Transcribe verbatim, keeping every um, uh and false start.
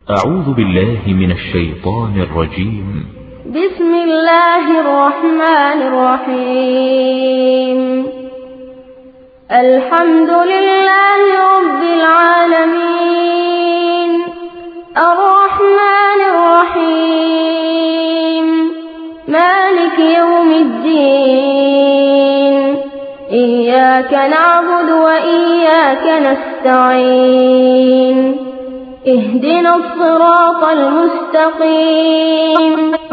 أعوذ بالله من الشيطان الرجيم. بسم الله الرحمن الرحيم. الحمد لله رب العالمين، الرحمن الرحيم، مالك يوم الدين، إياك نعبد وإياك نستعين، اهدنا الصراط المستقيم.